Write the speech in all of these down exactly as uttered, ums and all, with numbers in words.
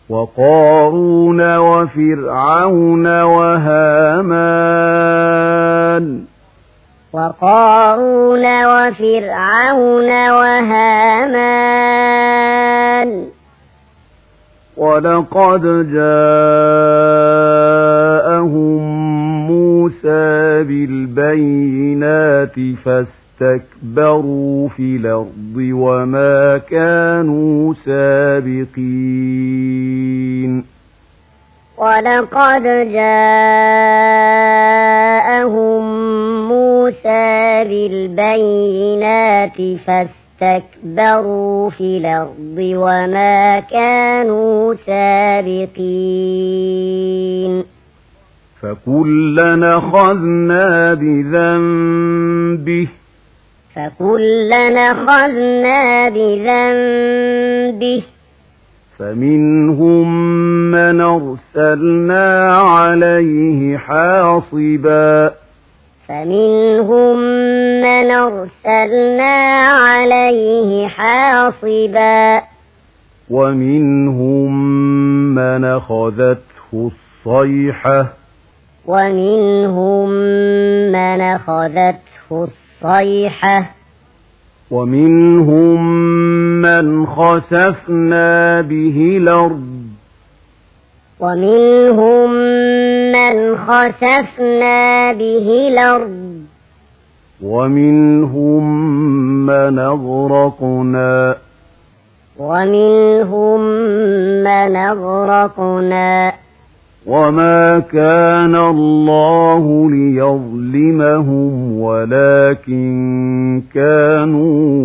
وقارون وفرعون وهامان وقارون وفرعون وهامان ولقد جاءهم موسى بالبينات فاستكبروا في الأرض وما كانوا سابقين ولقد جاءهم موسى بالبينات فاستكبروا في الأرض وما كانوا سابقين فكلنا أخذنا بذنبه فكلنا أخذنا بذنبه فمنهم من أرسلنا عليه حاصبا فمنهم من أرسلنا عليه حاصبا ومنهم من أخذته الصيحة ومنهم من أخذته الصيحة ومنهم من خسفنا به الأرض ومنهم من خسفنا به الأرض ومنهم من أغرقنا ومنهم من أغرقنا وما كان الله ليظلمهم ولكن كانوا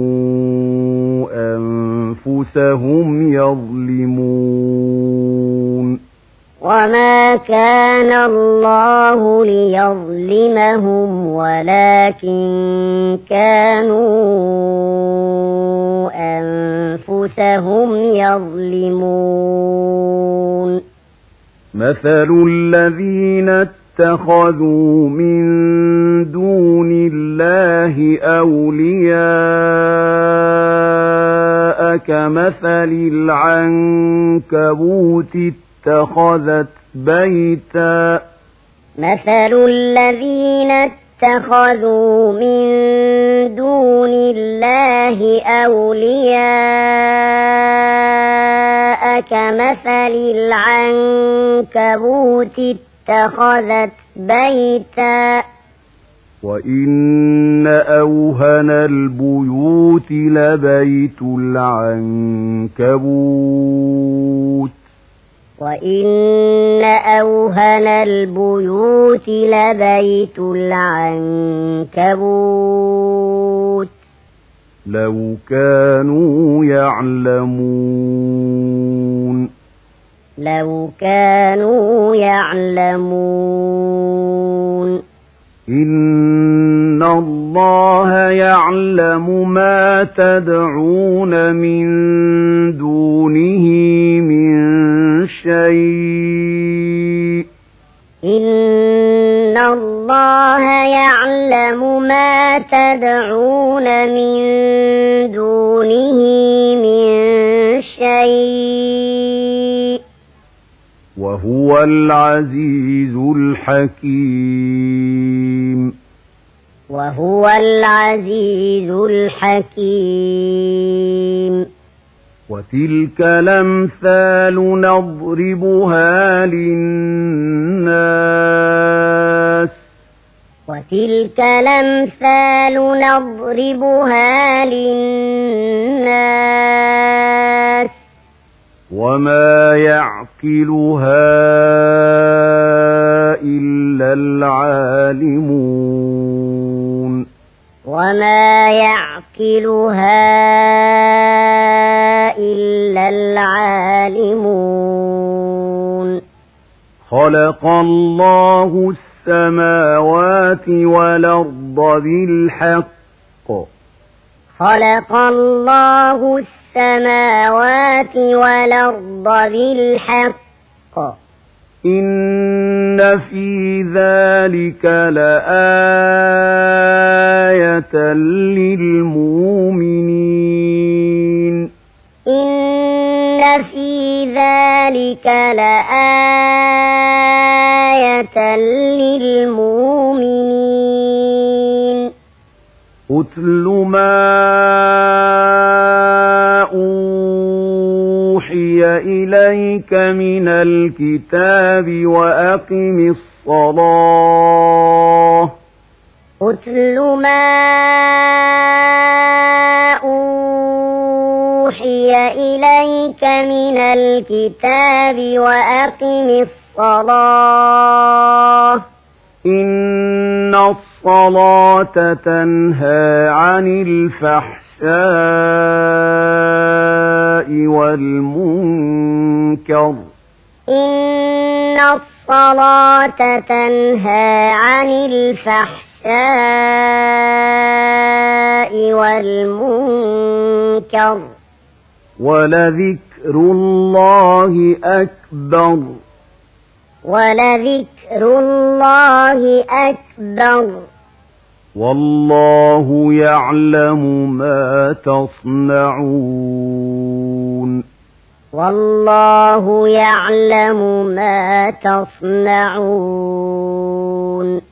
أنفسهم يظلمون وما كان الله ليظلمهم ولكن كانوا أنفسهم يظلمون مثل الذين اتخذوا من دون الله أولياء كمثل العنكبوت اتخذت بيتا مثل الذين اتخذوا من دون الله أولياء كمثل العنكبوت اتخذت بيتا وإن أوهن البيوت لبيت العنكبوت وإن أوهن البيوت لبيت العنكبوت لو كانوا يعلمون لو كانوا يعلمون إن الله يعلم ما تدعون من دونه من شيء إن الله يعلم ما تدعون من دونه من شيء وهو العزيز الحكيم وهو العزيز الحكيم وتلك الأمثال نضربها للناس وتلك الأمثال نضربها للناس وما يعقلها إلا العالمون وما يعقلها إلا العالمون خلق الله السماوات والأرض بالحق خلق الله السماوات والأرض بالحق إن في ذلك لآية للمؤمنين إن في ذلك ذلك لآية للمؤمنين أتل ما أوحي إليك من الكتاب وأقم الصلاة أتل ما أوحي إليك من الكتاب وأقم الصلاة إن الصلاة تنهى عن الفحشاء والمنكر إن الصلاة تنهى عن الفحشاء والمنكر ولذكر الله أكبر ولذكر الله أكبر والله يعلم ما تصنعون والله يعلم ما تصنعون